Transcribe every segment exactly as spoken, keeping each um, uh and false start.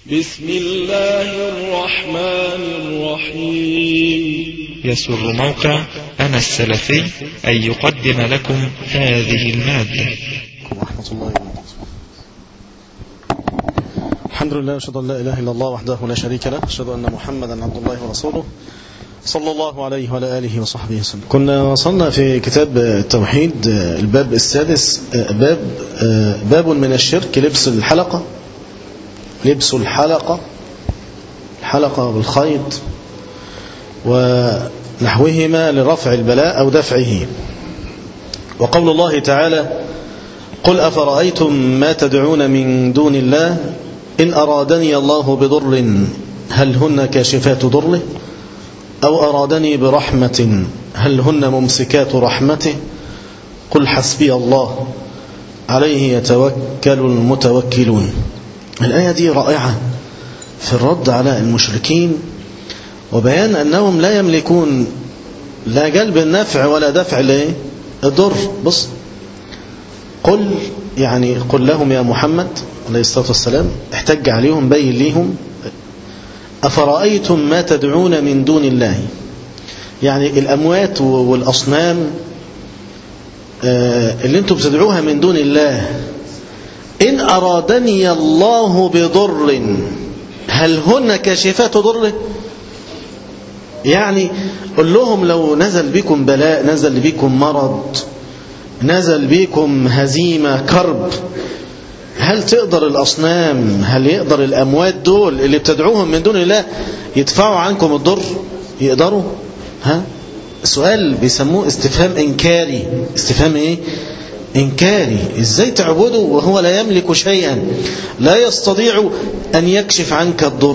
بسم الله الرحمن الرحيم. يسر موقع أنا السلفي أن يقدم لكم هذه المادة. ورحمة الله وبركاته. الحمد لله، أشهد أن لا إله إلا الله وحده لا شريك له، أشهد أن محمدا عبد الله ورسوله صلى الله عليه وعلى آله وصحبه وسلم. كنا وصلنا في كتاب التوحيد الباب السادس، باب باب من الشرك لبس الحلقة، لبس الحلقة الحلقة بالخيط ونحوهما لرفع البلاء أو دفعه. وقول الله تعالى: قل أفرأيتم ما تدعون من دون الله إن أرادني الله بضر هل هن كاشفات ضره أو أرادني برحمة هل هن ممسكات رحمته قل حسبي الله عليه يتوكل المتوكلون. الآية دي رائعة في الرد على المشركين وبيان أنهم لا يملكون لا جلب النفع ولا دفع الضر. بص، قل يعني قل لهم يا محمد عليه الصلاة والسلام، احتج عليهم، بين ليهم: أفرأيتم ما تدعون من دون الله، يعني الأموات والأصنام اللي انتم بتدعوها من دون الله، إن أرادني الله بضر هل هن كاشفات ضره؟ يعني قل لهم لو نزل بكم بلاء، نزل بكم مرض، نزل بكم هزيمة، كرب، هل تقدر الأصنام، هل يقدر الأموات دول اللي بتدعوهم من دون الله يدفعوا عنكم الضر؟ يقدروا؟ ها؟ سؤال بيسموه استفهام إنكاري. استفهام إيه؟ إنكاري. إزاي تعبده وهو لا يملك شيئا، لا يستطيع أن يكشف عنك الضر؟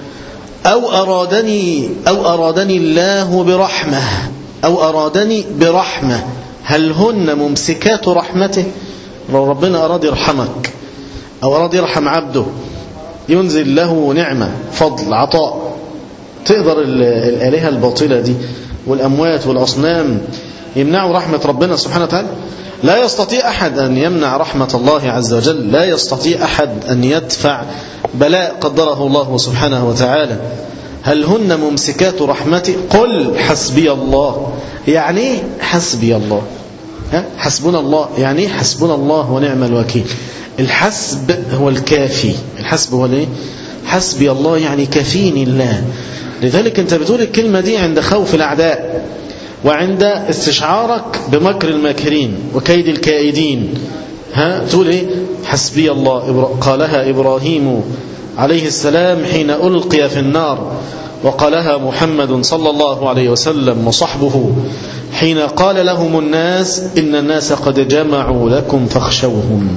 أو أرادني أو أرادني الله برحمة أو أرادني برحمة هل هن ممسكات رحمته؟ لو ربنا أراد يرحمك أو أراد يرحم عبده ينزل له نعمة، فضل، عطاء، تقدر الآلهة الباطلة دي والأموات والأصنام يمنعوا رحمة ربنا سبحانه وتعالى؟ لا يستطيع أحد أن يمنع رحمة الله عز وجل، لا يستطيع أحد أن يدفع بلاء قدره الله سبحانه وتعالى. هل هن ممسكات رحمتي قل حسبي الله. يعني ايه حسبي الله؟ ها؟ حسبنا الله يعني ايه؟ حسبنا الله ونعم الوكيل. الحسب هو الكافي، الحسب هو الايه؟ حسبي الله يعني كفيني الله. لذلك انت بتقول الكلمة دي عند خوف الأعداء وعند استشعارك بمكر الماكرين وكيد الكائدين. ها تقول ايه؟ حسبي الله. قالها إبراهيم عليه السلام حين ألقي في النار، وقالها محمد صلى الله عليه وسلم وصحبه حين قال لهم الناس إن الناس قد جمعوا لكم فاخشوهم.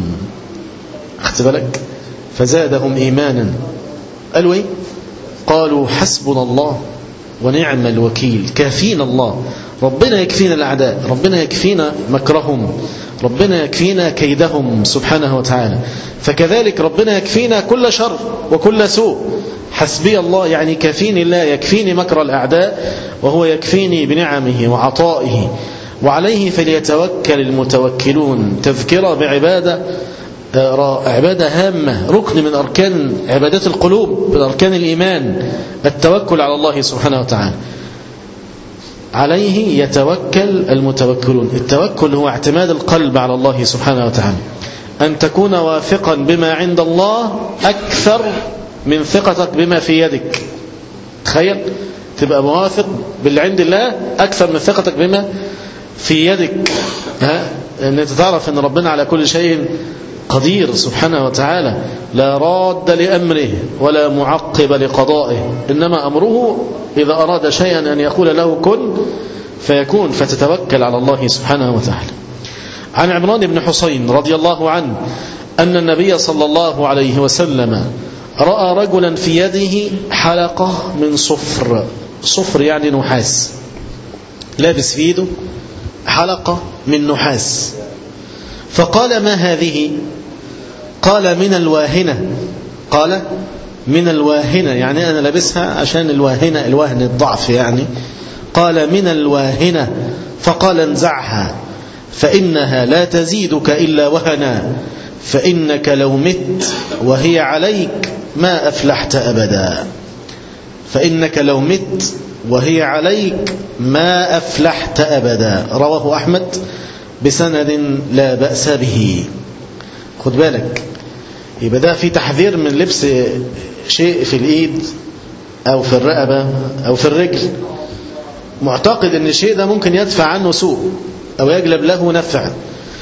أخذت بالك؟ فزادهم إيمانا. قالوا ايه؟ قالوا حسبنا الله ونعم الوكيل. كافينا الله، ربنا يكفينا الأعداء، ربنا يكفينا مكرهم، ربنا يكفينا كيدهم سبحانه وتعالى. فكذلك ربنا يكفينا كل شر وكل سوء. حسبي الله يعني كفيني الله، يكفيني مكر الأعداء وهو يكفيني بنعمه وعطائه. وعليه فليتوكل المتوكلون. تذكرة بعبادة عبادة هامة، ركن من أركان عبادات القلوب، من أركان الإيمان، التوكل على الله سبحانه وتعالى. عليه يتوكل المتوكلون. التوكل هو اعتماد القلب على الله سبحانه وتعالى، أن تكون واثقا بما عند الله أكثر من ثقتك بما في يدك. تخيل تبقى واثق باللي عند الله أكثر من ثقتك بما في يدك. ها؟ أن تعرف أن ربنا على كل شيء قدير سبحانه وتعالى، لا راد لأمره ولا معقب لقضائه، إنما أمره إذا أراد شيئا أن يقول له كن فيكون. فتتوكل على الله سبحانه وتعالى. عن عمران بن حسين رضي الله عنه أن النبي صلى الله عليه وسلم رأى رجلا في يده حلقة من صفر. صفر يعني نحاس، لابس في يده حلقة من نحاس. فقال ما هذه؟ قال من الواهنة. قال من الواهنة يعني أنا لابسها عشان الواهنة، الوهن الضعف يعني. قال من الواهنة. فقال انزعها فإنها لا تزيدك إلا وهنا، فإنك لو مت وهي عليك ما أفلحت أبدا. فإنك لو مت وهي عليك ما أفلحت أبدا. رواه أحمد بسند لا بأس به. خد بالك، يبقى ده في تحذير من لبس شيء في الإيد أو في الرقبة أو في الرجل معتقد أن الشيء ده ممكن يدفع عنه سوء أو يجلب له نفع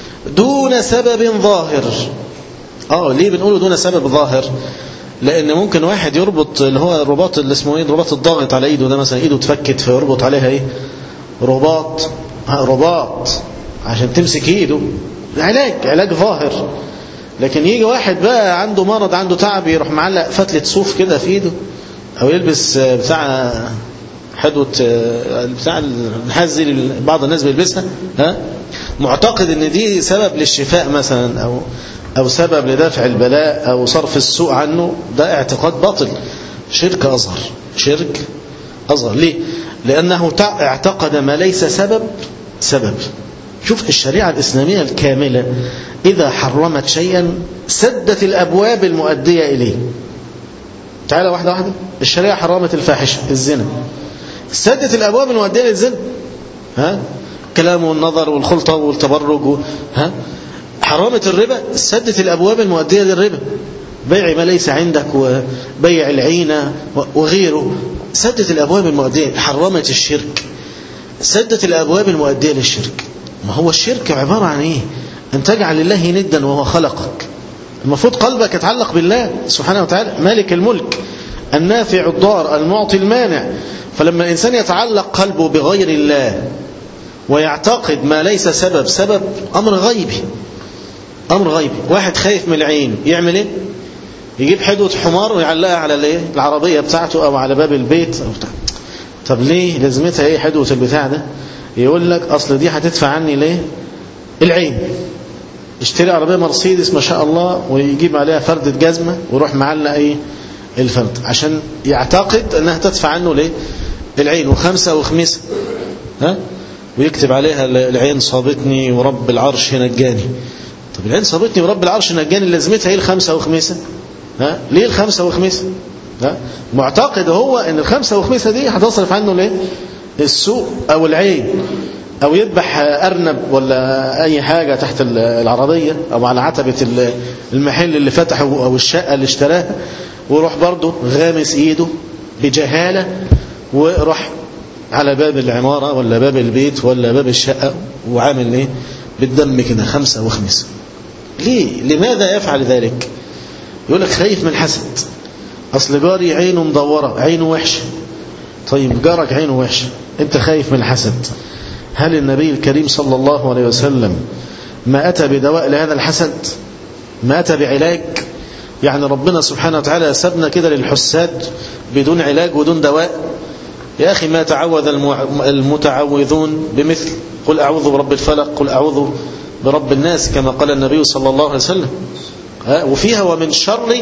دون سبب ظاهر. آه ليه بنقوله دون سبب ظاهر؟ لأن ممكن واحد يربط اللي هو الرباط اللي اسمه ايه، الرباط الضاغط على ايده ده مثلا، ايده اتفكت فيربط عليها ايه، رباط رباط عشان تمسك ايده، علاج علاج ظاهر. لكن يجي واحد بقى عنده مرض عنده تعب يروح معلق فتلة صوف كده في ايده، او يلبس بتاع حدوة بتاع النحاس اللي بعض الناس بيلبسها، ها، معتقد ان دي سبب للشفاء مثلا او أو سبب لدفع البلاء أو صرف السوء عنه. ده اعتقاد باطل، شرك أصغر، شرك أصغر. ليه؟ لأنه اعتقد ما ليس سبب سبب. شوف الشريعة الإسلامية الكاملة إذا حرمت شيئا سدت الأبواب المؤدية إليه. تعالى واحدة واحدة. الشريعة حرمت الفاحشة الزنا، سدت الأبواب المؤدية للزنا، ها، كلام والنظر والخلطة والتبرج و... ها. حرمت الربا، سدت الأبواب المؤدية للربا، بيع ما ليس عندك وبيع العينة وغيره، سدت الأبواب المؤدية. حرمت الشرك، سدت الأبواب المؤدية للشرك. ما هو الشرك عبارة عن إيه؟ أن تجعل لله ندا وهو خلقك. المفروض قلبك يتعلق بالله سبحانه وتعالى، مالك الملك النافع الضار المعطي المانع. فلما الإنسان يتعلق قلبه بغير الله ويعتقد ما ليس سبب سبب، أمر غيبي، أمر غيبي. واحد خايف من العين يعمل إيه؟ يجيب حدوة حمار ويعلقها على الايه، العربية بتاعته أو على باب البيت أو بتاع. طب ليه لازمتها إيه حدوة البتاع ده؟ يقول لك أصل دي هتدفع عني ليه؟ العين. اشتري عربية مرسيدس ما شاء الله ويجيب عليها فردة جزمة ويروح معلق إيه الفرد عشان يعتقد أنها تدفع عنه ليه؟ العين. وخمسة وخميسة، ها، ويكتب عليها العين صابتني ورب العرش نجاني. طب العين صابتني ورب العرش نجاني لازمتها ايه الخمسة وخميسة؟ ها، ليه الخمسة وخميسة؟ ها، معتقد هو ان الخمسة وخميسة دي هتصرف عنه ليه؟ السوء او العين، او يذبح ارنب ولا اي حاجة تحت العربية او على عتبة المحل اللي فتحه او الشقة اللي اشتراها، ويروح برضه غامس ايده بجهالة وراح على باب العمارة ولا باب البيت ولا باب الشقة وعامل ايه بالدم كده خمسة وخمسة. ليه؟ لماذا يفعل ذلك؟ يقول لك خايف من الحسد، أصل جاري عينه مدورة، عينه وحشة. طيب جارك عينه وحشة، أنت خايف من الحسد. هل النبي الكريم صلى الله عليه وسلم ما أتى بدواء لهذا الحسد؟ ما أتى بعلاج؟ يعني ربنا سبحانه وتعالى سبنا كده للحساد بدون علاج ودون دواء؟ يا أخي ما تعوذ المتعوذون بمثل قل أعوذ برب الفلق قل أعوذ برب الناس كما قال النبي صلى الله عليه وسلم. وفيها ومن شر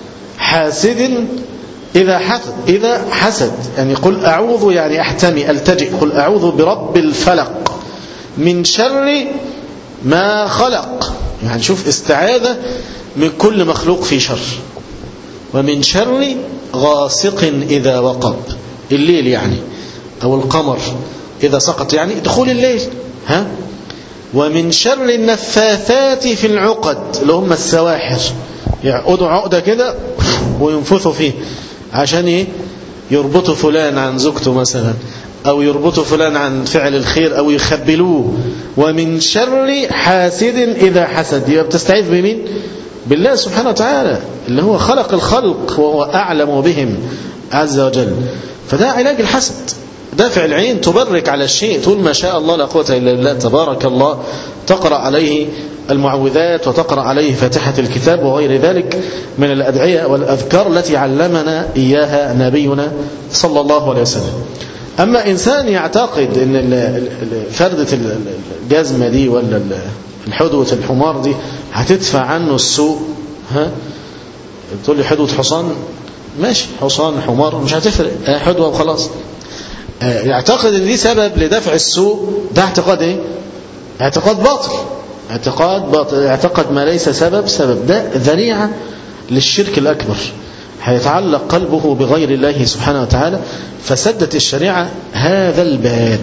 حاسد إذا حسد. إذا حسد يعني قل أعوذ يعني أحتمي ألتجئ، قل أعوذ برب الفلق من شر ما خلق. يعني شوف استعاذة من كل مخلوق في شر. ومن شر غاسق إذا وقب، الليل يعني، أو القمر إذا سقط يعني دخول الليل، ها. ومن شر النفاثات في العقد اللي هم السواحر، يعقدوا عقدة كده وينفثوا فيه عشان ايه؟ يربطوا فلان عن زوجته مثلا، أو يربطوا فلان عن فعل الخير، أو يخبلوه. ومن شر حاسد إذا حسد. يبقى بتستعيذ بمين؟ بالله سبحانه وتعالى اللي هو خلق الخلق وهو أعلم بهم عز وجل. فده علاج الحسد. دافع العين تبرك على الشيء، تقول ما شاء الله لا قوة إلا بالله تبارك الله، تقرأ عليه المعوذات وتقرأ عليه فاتحة الكتاب وغير ذلك من الأدعية والأذكار التي علمنا إياها نبينا صلى الله عليه وسلم. أما إنسان يعتقد أن فردة الجزمة دي ولا الحدوة الحمار دي هتدفع عنه السوء، ها، تقول لي حدوة حصان، ماشي، حصان حمار مش هتفرق، حدوة وخلاص. يعتقد ان دي سبب لدفع السوء، ده اعتقاد ايه؟ اعتقاد باطل. اعتقاد باطل، اعتقد ما ليس سبب سبب، ده ذريعة للشرك الأكبر، هيتعلق قلبه بغير الله سبحانه وتعالى. فسدت الشريعة هذا الباب.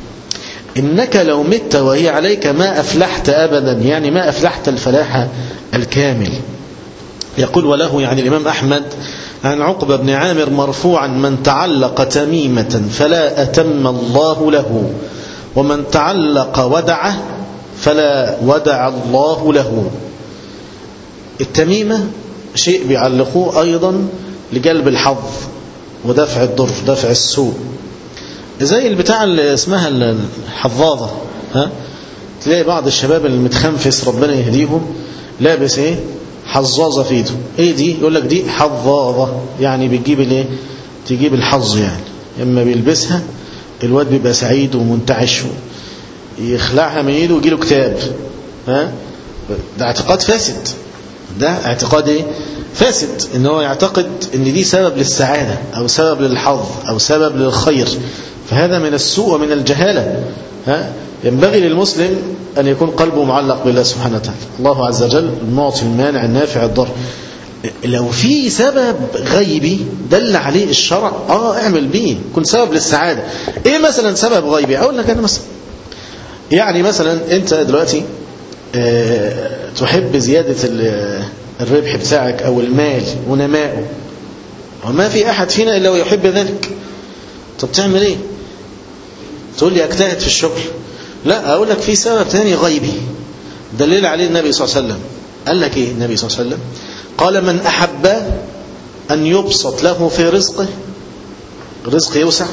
إنك لو مت وهي عليك ما أفلحت أبدا، يعني ما أفلحت الفلاح الكامل. يقول وله يعني الإمام أحمد عن عقبة بن عامر مرفوعا: من تعلق تميمة فلا أتم الله له، ومن تعلق ودعه فلا ودع الله له. التميمة شيء بيعلقوه أيضا لجلب الحظ ودفع الضر، دفع السوء، زي البتاع اللي اسمها الحظاظة. ها؟ تلاقي بعض الشباب المتخنفس ربنا يهديهم لابس ايه؟ حظاظة في ايده. ايه دي؟ يقول لك دي حظاظة، يعني بتجيب الايه؟ تجيب الحظ. يعني اما بيلبسها الواد بيبقى سعيد ومنتعش، يخلعها من ايده ويجيله كتاب. ها؟ ده اعتقاد فاسد، ده اعتقاد ايه؟ فاسد، ان هو يعتقد ان دي سبب للسعادة او سبب للحظ او سبب للخير، فهذا من السوء ومن الجهالة. ها؟ ينبغي للمسلم أن يكون قلبه معلق بالله سبحانه وتعالى، الله عز وجل المعطي المانع النافع الضر. لو في سبب غيبي دل عليه الشرع، اه اعمل بيه، يكون سبب للسعادة. ايه مثلا سبب غيبي؟ اقول لك انا مثلا، يعني مثلا انت دلوقتي اه تحب زيادة الربح بتاعك او المال ونمائه، وما في احد فينا الا ويحب ذلك. طب تعمل ايه؟ تقول لي اجتهد في الشغل؟ لا، اقول لك في سبب ثاني غيبي دليل عليه النبي صلى الله عليه وسلم. قال لك ايه النبي صلى الله عليه وسلم؟ قال: من احب ان يبسط له في رزقه، رزق يوسع،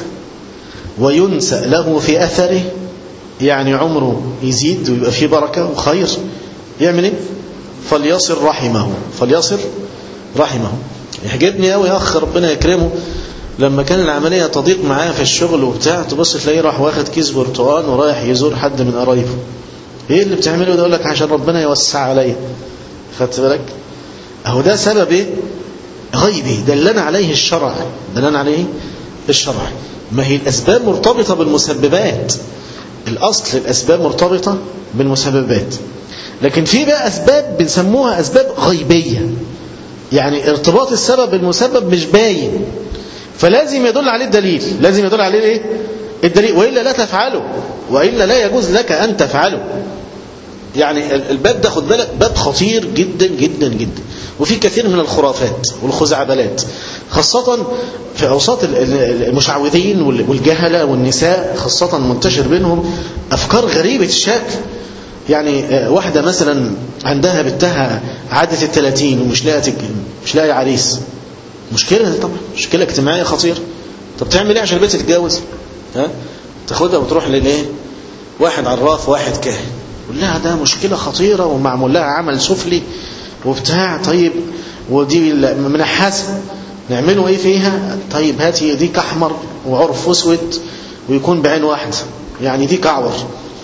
وينسأ له في اثره، يعني عمره يزيد ويبقى فيه بركة وخير، يعمل ايه؟ فليصل رحمه، فليصل رحمه. يعجبني قوي يا اخ ربنا يكرمه، لما كان العملية تضيق معاه في الشغل وبتاع، تبص تلاقيه راح واخد كيس برتقال ورايح يزور حد من قرايبه. ايه اللي بتعمله ده؟ يقول لك عشان ربنا يوسع عليا. خدت بالك؟ اهو ده سبب ايه؟ غيبي دلنا عليه الشرع، دلنا عليه الشرع. ما هي الاسباب مرتبطة بالمسببات، الاصل الاسباب مرتبطة بالمسببات، لكن في بقى اسباب بنسموها اسباب غيبية، يعني ارتباط السبب بالمسبب مش باين، فلازم يدل عليه الدليل، لازم يدل عليه ايه؟ الدليل، وإلا لا تفعله، وإلا لا يجوز لك أن تفعله. يعني الباب ده خد بالك باب خطير جدا جدا جدا، وفي كثير من الخرافات والخزعبلات، خاصة في أوساط المشعوذين والجهلة والنساء، خاصة منتشر بينهم أفكار غريبة الشكل. يعني واحدة مثلا عندها بنتها عادة الثلاثين ومش لاقي مش لاقي عريس، مشكلة طبعا، مشكلة اجتماعية خطيرة. طب تعمل ايه عشان البنت تتجوز؟ ها؟ تاخدها وتروح للايه؟ واحد عراف واحد كاهن، يقول لها ده مشكلة خطيرة ومعمول لها عمل سفلي وبتاع. طيب ودي منحاسة، نعمله ايه فيها؟ طيب هاتي ديك احمر وعرف اسود ويكون بعين واحدة، يعني ديك اعور.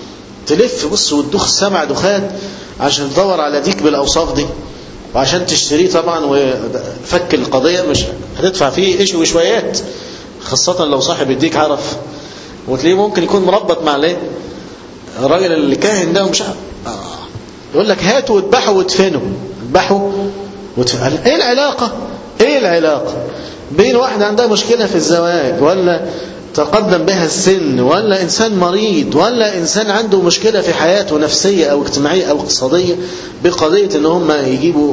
تلف بص وتدخ سبع دخات عشان تدور على ديك بالاوصاف دي، وعشان تشتريه طبعا وفك القضية مش هتدفع فيه ايش وشويات، خاصة لو صاحب الديك عرف، وتلاقيه ممكن يكون مربط مع الايه؟ الراجل اللي كاهن ده ومش عارف. آه. يقول لك هاتوا واتبحوا وادفنوا، اذبحوا وادفنوا. ايه العلاقة؟ ايه العلاقة بين واحدة عندها مشكلة في الزواج، ولا تقدم بها السن، ولا إنسان مريض، ولا إنسان عنده مشكلة في حياته نفسية أو اجتماعية أو اقتصادية، بقضية إن هم يجيبوا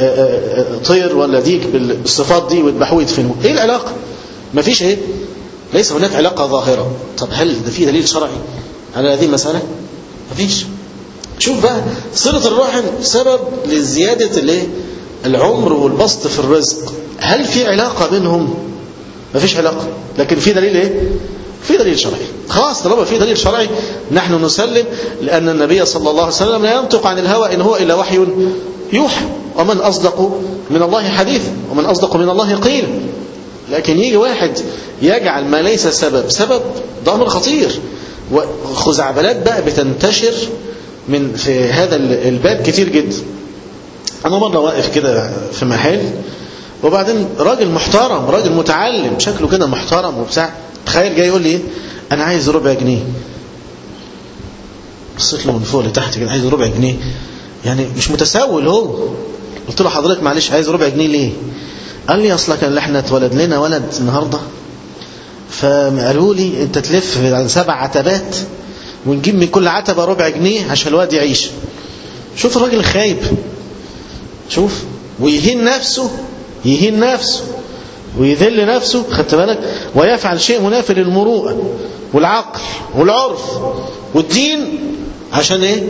طير ولا ديك بالصفات دي ويذبحوه يدفنوه؟ إيه العلاقة؟ مفيش إيه؟ ليس هناك علاقة ظاهرة. طب هل ده فيه دليل شرعي على هذه المسألة؟ مفيش. شوف بقى، صلة الرحم سبب لزيادة الايه؟ العمر والبسط في الرزق. هل في علاقة بينهم؟ مفيش علاقة، لكن في دليل ايه؟ في دليل شرعي. خلاص طالما في دليل شرعي نحن نسلم، لأن النبي صلى الله عليه وسلم لا ينطق عن الهوى إن هو إلا وحي يوحى، ومن أصدق من الله حديثا، ومن أصدق من الله قيلا. لكن يجي واحد يجعل ما ليس سبب سبب، ده أمر خطير. وخزعبلات بقى بتنتشر من في هذا الباب كتير جدا. أنا مرة واقف كده في محل، وبعدين راجل محترم، راجل متعلم شكله كده محترم وبتاع، تخيل جاي يقول لي انا عايز ربع جنيه. بصيت له من فوق لتحت كده، عايز ربع جنيه، يعني مش متسول هو. قلت له حضرتك معلش عايز ربع جنيه ليه؟ قال لي اصلا كان احنا اتولد لنا ولد النهارده، فقالوا لي انت تلف على سبع عتبات ونجيب من كل عتبه ربع جنيه عشان الواد يعيش. شوف الراجل الخايب، شوف، ويهين نفسه، يهين نفسه ويذل نفسه، خدت بالك، ويفعل شيء منافي للمروءه والعقل والعرف والدين. عشان ايه؟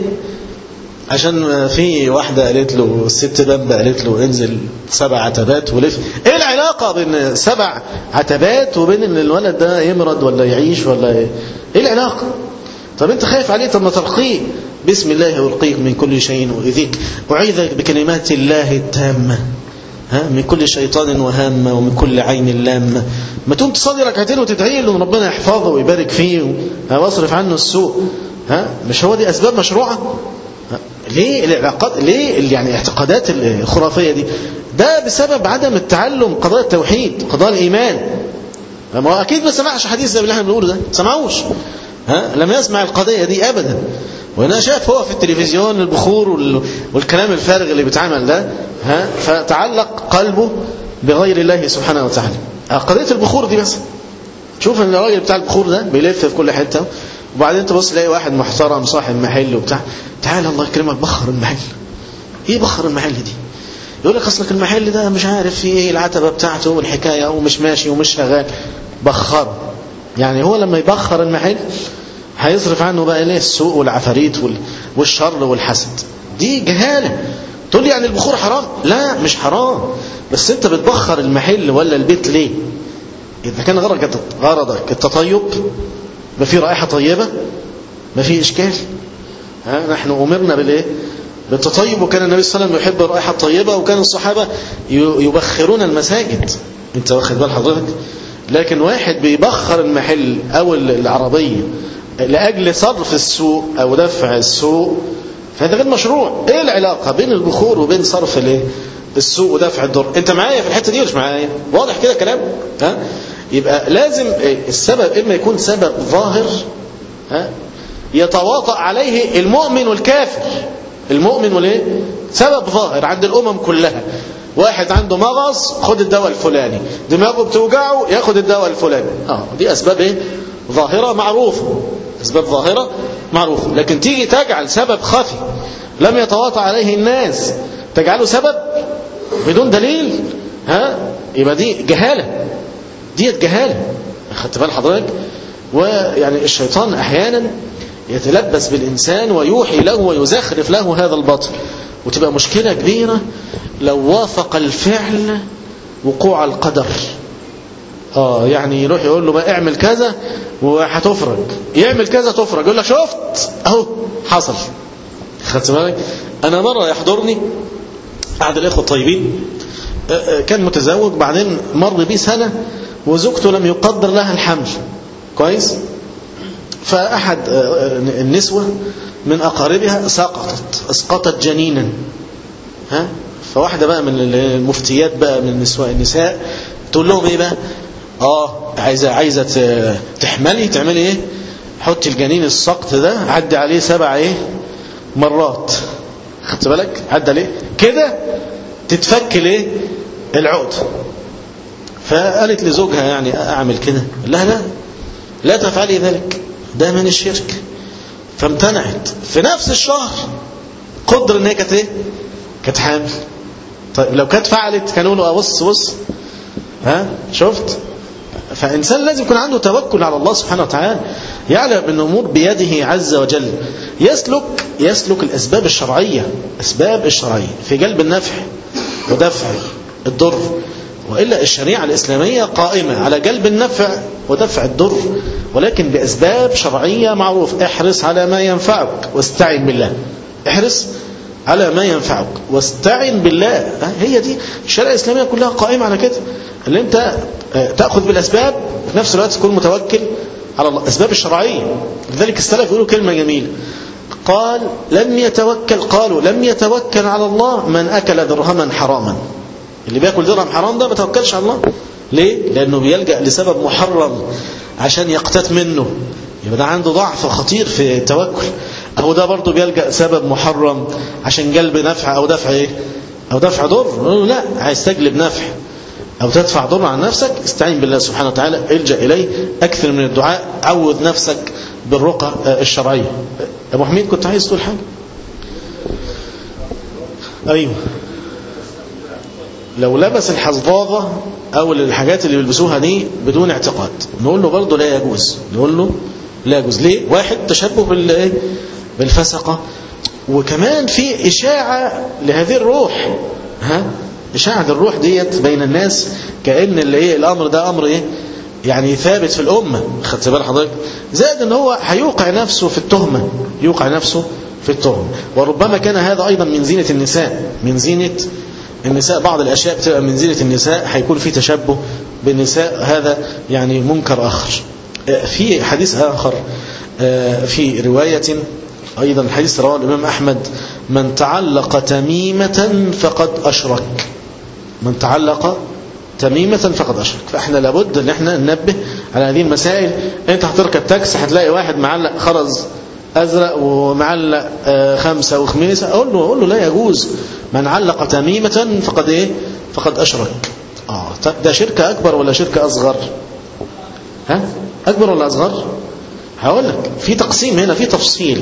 عشان في واحدة قالت له، الست بامبا قالت له انزل سبع عتبات ولف. ايه العلاقة بين سبع عتبات وبين ان الولد ده يمرض ولا يعيش ولا ايه؟ ايه العلاقة؟ طب انت خايف عليه، طب ما ترقيه. بسم الله أرقيك من كل شيء وإذيك أعيذك بكلمات الله التامة ها من كل شيطان وهامة ومن كل عين لامة. ما تقوم تصلي ركعتين وتدعي له ان ربنا يحفظه ويبارك فيه ويصرف عنه السوء. ها مش هو دي أسباب مشروعة؟ ليه العلاقات، ليه يعني الاعتقادات الخرافية دي؟ ده بسبب عدم التعلم قضايا التوحيد، قضايا الإيمان. ما هو أكيد ما سمعش حديث زي اللي احنا بنقوله ده، ما سمعوش، ها لم يسمع القضية دي أبدا. وأنا شاف هو في التلفزيون البخور والكلام الفارغ اللي بيتعمل ده، ها فتعلق قلبه بغير الله سبحانه وتعالى. قضية البخور دي بس، شوف ان الراجل بتاع البخور ده بيلف في كل حتة، وبعدين تبص تلاقي واحد محترم صاحب محل وبتاع، تعال الله يكرمك بخر المحل. ايه بخر المحل دي؟ يقول لك اصلك المحل ده مش عارف فيه ايه العتبة بتاعته والحكاية ومش ماشي ومش شغال. بخر يعني هو لما يبخر المحل هيصرف عنه بقى ليه السوء والعفاريت والشر والحسد. دي جهالة. تقول لي يعني البخور حرام؟ لا مش حرام، بس انت بتبخر المحل ولا البيت ليه؟ اذا كان غرضك غرضك التطيب، ما في رائحة طيبة، ما في إشكال. ها نحن أمرنا بالإيه؟ بالتطيب، وكان النبي صلى الله عليه وسلم يحب الرائحة الطيبة، وكان الصحابة يبخرون المساجد. انت واخد بال حضرتك؟ لكن واحد بيبخر المحل أو العربية لأجل صرف السوء أو دفع السوء، فهذا غير مشروع. ايه العلاقة بين البخور وبين صرف الايه؟ السوء ودفع الضر؟ انت معايا في الحتة دي ولا مش معايا؟ واضح كده كلام؟ ها يبقى لازم السبب إما يكون سبب ظاهر، ها يتواطأ عليه المؤمن والكافر. المؤمن والايه؟ سبب ظاهر عند الأمم كلها. واحد عنده مغص، خد الدواء الفلاني، دماغه بتوجعه، ياخد الدواء الفلاني. اه دي أسباب ايه؟ ظاهرة معروفة، أسباب ظاهرة معروفة. لكن تيجي تجعل سبب خفي لم يتواطأ عليه الناس تجعله سبب بدون دليل، ها يبقى دي جهالة، دي جهالة. خدت بال حضرتك؟ ويعني الشيطان أحيانا يتلبس بالإنسان ويوحي له ويزخرف له هذا الباطل، وتبقى مشكلة كبيرة لو وافق الفعل وقوع القدر. آه يعني يروح يقول له بقى اعمل كذا وهتفرج، يعمل كذا تفرج، يقول لك شفت اهو حصل. خدت بالك؟ أنا مرة يحضرني أحد الإخوة الطيبين، كان متزوج، بعدين مر بيه سنة وزوجته لم يقدر لها الحمل كويس، فأحد النسوة من أقاربها سقطت اسقطت جنينا. ها فواحدة بقى من المفتيات بقى من النساء النساء تقول لهم ايه بقى؟ اه عايزة عايزة تحملي، تعملي ايه؟ حطي الجنين السقط ده عدي عليه سبع ايه مرات. خدت بالك؟ عدى عليه كده تتفك الايه العقد. فقالت لزوجها يعني اعمل كده؟ لا لا لا تفعلي ذلك، ده من الشرك. فامتنعت. في نفس الشهر قدر ان هي كانت ايه؟ كانت حامل. طيب لو كانت فعلت كانوا له بص بص ها شفت؟ فإنسان لازم يكون عنده توكل على الله سبحانه وتعالى، يعلم أن الأمور بيده عز وجل، يسلك يسلك الأسباب الشرعية، أسباب الشرعية في جلب النفع ودفع الضر. وإلا الشريعة الإسلامية قائمة على جلب النفع ودفع الضر، ولكن بأسباب شرعية معروف. احرص على ما ينفعك واستعن بالله، احرص على ما ينفعك واستعن بالله. هي دي الشريعة الإسلامية كلها قائمة على كده، اللي انت تأخذ بالأسباب وفي نفس الوقت تكون متوكل على الله. الأسباب الشرعية. لذلك السلف يقولوا كلمة جميلة، قال لم يتوكل قالوا لم يتوكل على الله من أكل درهما حراما. اللي بيأكل درهم حرام ده ما توكلش على الله. ليه؟ لأنه بيلجأ لسبب محرم عشان يقتات منه، يبقى ده عنده ضعف خطير في التوكل. أهو ده برضو بيلجأ سبب محرم عشان جلب نفع أو دفع إيه أو دفع ضر. لا، عايز تجلب نفع أو تدفع ضر عن نفسك، استعين بالله سبحانه وتعالى، الجأ إليه، أكثر من الدعاء، عود نفسك بالرقى الشرعية. أبو حميد كنت عايز تقول حاجة؟ أيوه. لو لبس الحظاظة أو الحاجات اللي بيلبسوها دي بدون اعتقاد، نقول له برضه لا يجوز، نقول له لا يجوز. ليه؟ واحد، تشبه بالفسقة، وكمان في إشاعة لهذه الروح، ها إشاعة الروح ديت بين الناس، كأن اللي إيه الأمر ده أمر إيه يعني ثابت في الأمة. خدت بال حضرتك؟ زائد إن هو هيوقع نفسه في التهمة، يوقع نفسه في التهمة. وربما كان هذا أيضا من زينة النساء، من زينة النساء. بعض الأشياء بتبقى من زينة النساء، هيكون في تشبه بالنساء، هذا يعني منكر آخر. في حديث آخر في رواية أيضا، حديث رواه الإمام أحمد: من تعلق تميمة فقد أشرك. من تعلق تميمة فقد أشرك. فإحنا لابد أن احنا ننبه على هذه المسائل. أنت هتركب تاكس هتلاقي واحد معلق خرز أزرق ومعلق خمسة وخميسة، أقول له, أقول له لا يجوز. من علق تميمة فقد إيه فقد أشرك. آه ده شركة أكبر ولا شركة أصغر؟ ها أكبر ولا أصغر؟ هقول لك في تقسيم هنا، في تفصيل.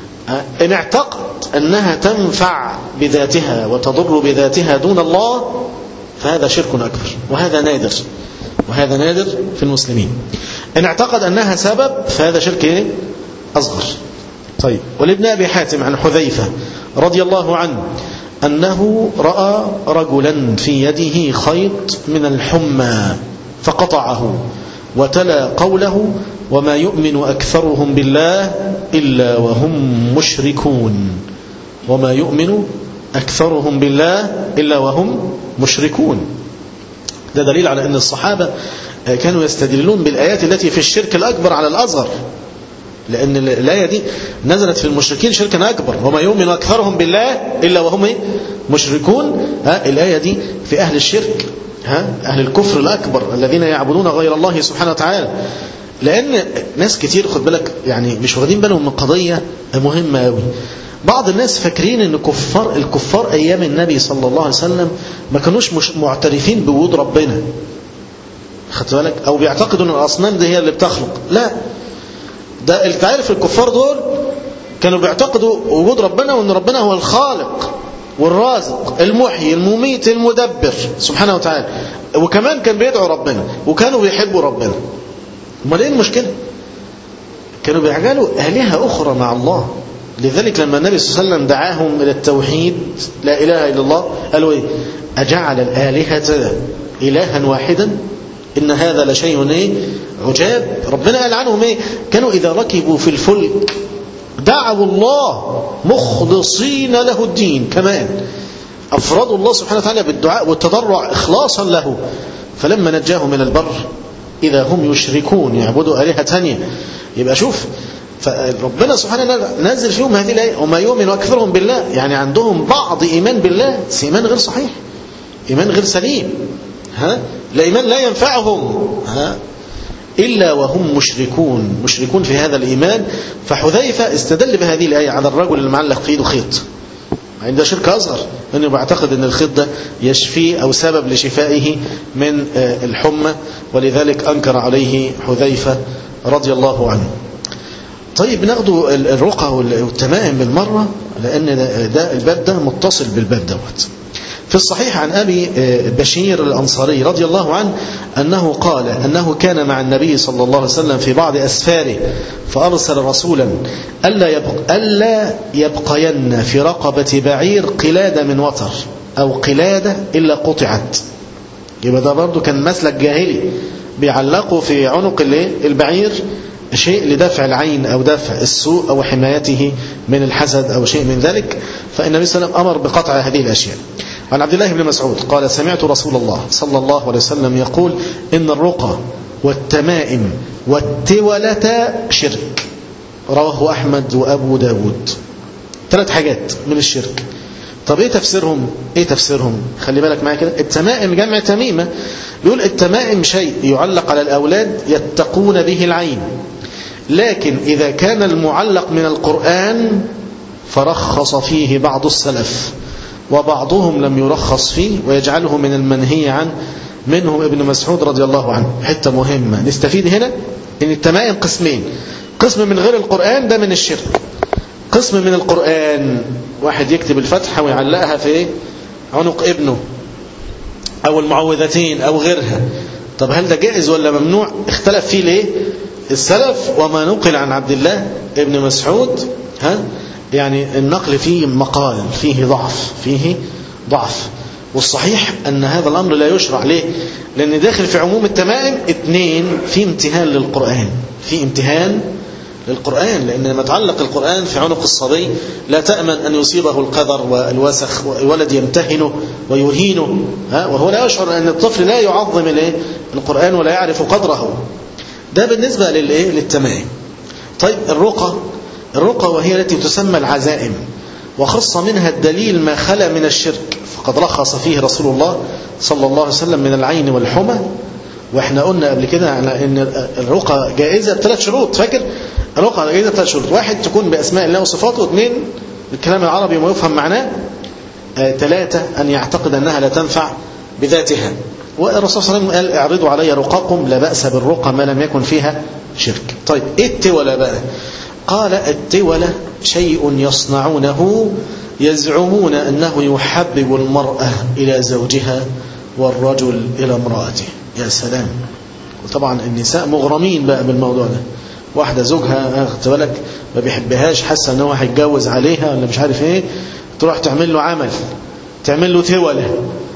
إن اعتقد أنها تنفع بذاتها وتضر بذاتها دون الله فهذا شرك أكبر، وهذا نادر، وهذا نادر في المسلمين. إن اعتقد أنها سبب فهذا شرك إيه؟ أصغر. طيب. ولابن أبي حاتم عن حذيفة رضي الله عنه أنه رأى رجلا في يده خيط من الحمى فقطعه وتلا قوله: وما يؤمن أكثرهم بالله إلا وهم مشركون. وما يؤمن أكثرهم بالله إلا وهم مشركون. ده دليل على أن الصحابة كانوا يستدلون بالآيات التي في الشرك الأكبر على الأصغر، لأن الآية دي نزلت في المشركين شركا أكبر. وما يؤمن أكثرهم بالله إلا وهم مشركون. ها الآية دي في أهل الشرك، ها أهل الكفر الأكبر الذين يعبدون غير الله سبحانه وتعالى. لأن ناس كتير خد بالك يعني مش واخدين بالهم من قضية مهمة أوي. بعض الناس فاكرين ان كفار الكفار ايام النبي صلى الله عليه وسلم ما كانوش مش معترفين بوجود ربنا، خدت بالك، او بيعتقدوا ان الاصنام دي هي اللي بتخلق. لا، ده انت عارف الكفار دول كانوا بيعتقدوا وجود ربنا، وان ربنا هو الخالق والرازق المحيي المميت المدبر سبحانه وتعالى، وكمان كان بيدعوا ربنا وكانوا بيحبوا ربنا. امال ايه المشكله؟ كانوا بيعجلوا آلهة أخرى مع الله. لذلك لما النبي صلى الله عليه وسلم دعاهم إلى التوحيد لا إله إلا الله قالوا إيه؟ أجعل الآلهة إلها واحدا إن هذا لشيء إيه؟ عجاب. ربنا قال عنهم إيه؟ كانوا إذا ركبوا في الفلك دعوا الله مخلصين له الدين. كمان أفرادوا الله سبحانه وتعالى بالدعاء والتضرع إخلاصا له. فلما نجاهم من البر إذا هم يشركون يعبدوا آلهة ثانية. يبقى شوف، فربنا سبحانه نزل فيهم هذه الآية: وما يؤمن أكثرهم بالله. يعني عندهم بعض إيمان بالله، بس إيمان غير صحيح، إيمان غير سليم، ها لا إيمان لا ينفعهم، ها إلا وهم مشركون، مشركون في هذا الإيمان. فحذيفة استدل بهذه الآية على الرجل اللي معلق في ايده خيط، عنده شرك أصغر، أنه بعتقد أن الخيط ده يشفي أو سبب لشفائه من الحمى، ولذلك أنكر عليه حذيفة رضي الله عنه. طيب ناخدوا الرقى والتمائم بالمرة، لأن ده الباب ده متصل بالباب دوت. في الصحيح عن أبي بشير الأنصاري رضي الله عنه أنه قال أنه كان مع النبي صلى الله عليه وسلم في بعض أسفاره فأرسل رسولا ألا, يبق ألا يبقين في رقبة بعير قلادة من وتر أو قلادة إلا قطعت. يبقى ده برضو كان مسلك جاهلي، بيعلقوا في عنق البعير شيء لدفع العين أو دفع السوء أو حمايته من الحسد أو شيء من ذلك. فالنبي صلى الله عليه وسلم أمر بقطع هذه الأشياء. عن عبد الله بن مسعود قال: سمعت رسول الله صلى الله عليه وسلم يقول: إن الرقى والتمائم والتولة شرك. رواه أحمد وأبو داود. ثلاث حاجات من الشرك. طب إيه تفسيرهم؟ إيه تفسيرهم؟ خلي بالك معايا كده. التمائم جمع تميمة. بيقول التمائم شيء يعلق على الأولاد يتقون به العين. لكن إذا كان المعلق من القرآن فرخص فيه بعض السلف، وبعضهم لم يرخص فيه ويجعله من المنهي عنه، منهم ابن مسعود رضي الله عنه. حتة مهمة نستفيد هنا إن التمائم قسمين، قسم من غير القرآن ده من الشرك، قسم من القرآن واحد يكتب الفتحة ويعلقها في عنق ابنه أو المعوذتين أو غيرها. طب هل ده جائز ولا ممنوع؟ اختلف فيه ليه السلف. وما نقل عن عبد الله ابن مسعود ها يعني النقل فيه مقال فيه ضعف فيه ضعف والصحيح أن هذا الأمر لا يشرع. ليه؟ لأن داخل في عموم التمائم اثنين في امتهان للقرآن، في امتهان للقرآن، لأن لما تعلق القرآن في عنق الصبي لا تأمن أن يصيبه القذر والوسخ والولد يمتهنه ويهينه، ها وهو لا يشعر أن الطفل لا يعظم القرآن ولا يعرف قدره. ده بالنسبة للتمائم. طيب الرقى، الرقى وهي التي تسمى العزائم، وخص منها الدليل ما خلا من الشرك، فقد رخص فيه رسول الله صلى الله عليه وسلم من العين والحمى. واحنا قلنا قبل كده ان الرقى جائزة بثلاث شروط، فاكر؟ الرقى جائزة بثلاث شروط: واحد تكون بأسماء الله وصفاته، اثنين بالكلام العربي وما يفهم معناه، آه، ثلاثة أن يعتقد أنها لا تنفع بذاتها. والرسول صلى الله عليه وسلم قال: اعرضوا علي رقاكم لا بأس بالرقى ما لم يكن فيها شرك. طيب ايه التولى بقى؟ قال: التولى شيء يصنعونه يزعمون أنه يحبب المرأة إلى زوجها والرجل إلى امرأته. يا سلام. وطبعا النساء مغرمين بقى بالموضوع ده. واحدة زوجها اخت بالك ما بيحبهاش، حاسة ان هو هيتجوز عليها ولا مش عارف ايه، تروح تعمل له عمل، تعمل له تولة.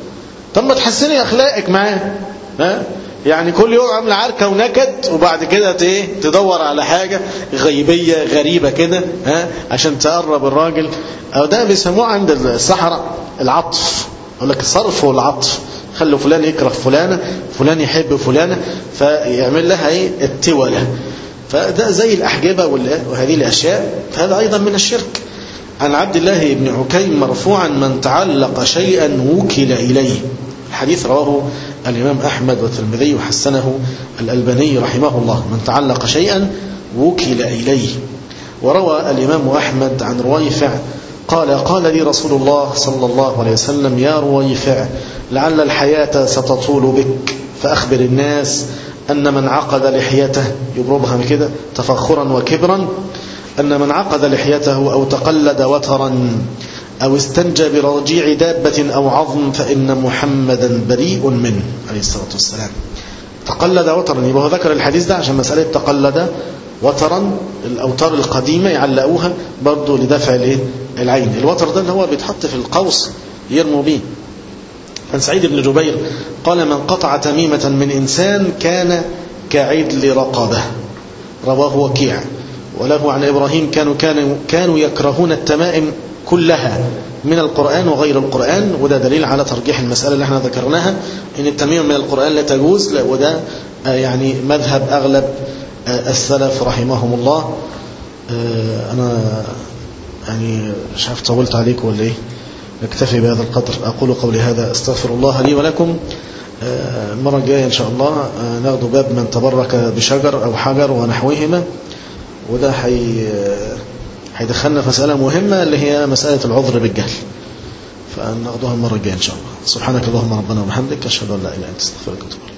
طب ما تحسني اخلاقك معاه، ها يعني كل يوم عامله عركه ونكد، وبعد كده ايه تدور على حاجه غيبيه غريبه كده ها عشان تقرب الراجل. او ده بيسموه عند السحرة العطف، يقول لك الصرف والعطف، خلوا فلان يكره فلانه، فلان يحب فلانه، فيعمل لها ايه التولة. فده زي الأحجبة وهذه الأشياء، فهذا أيضا من الشرك. عن عبد الله بن عكيم مرفوعا: من تعلق شيئا وكل إليه. الحديث رواه الإمام أحمد والترمذي وحسنه الألباني رحمه الله. من تعلق شيئا وكل إليه. وروى الإمام أحمد عن رويفع قال: قال لي رسول الله صلى الله عليه وسلم: يا رويفع، لعل الحياة ستطول بك، فأخبر الناس أن من عقد لحيته، يبرمها كده تفخرا وكبرا، أن من عقد لحيته أو تقلد وترا أو استنجى برجيع دابة أو عظم فإن محمدا بريء منه عليه الصلاة والسلام. تقلد وترا، يبقى هو ذكر الحديث ده عشان مسألة تقلد وترا، الأوتار القديمة يعلقوها برضو لدفع العين. الوتر ده اللي هو بيتحط في القوس يرموا به. عن سعيد بن جبير قال: من قطع تميمة من إنسان كان كعدل رقبة. رواه وكيع. وله عن إبراهيم كانوا, كانوا, كانوا يكرهون التمائم كلها من القرآن وغير القرآن. وده دليل على ترجيح المسألة اللي احنا ذكرناها، إن التميم من القرآن لا تجوز، وده يعني مذهب أغلب السلف رحمهم الله. أنا يعني مش عارف طولت عليكم ولا إيه، نكتفي بهذا القدر. أقول قولي هذا، استغفر الله لي ولكم. المرة الجاية إن شاء الله ناخذ باب من تبرك بشجر أو حجر ونحوهما، وده حي هيدخلنا في مسألة مهمة اللي هي مسألة العذر بالجهل، فناخذها المرة الجاية إن شاء الله. سبحانك اللهم ربنا وبحمدك، أشهد أن لا إله إلا أنت، أستغفرك وأتوب إليك.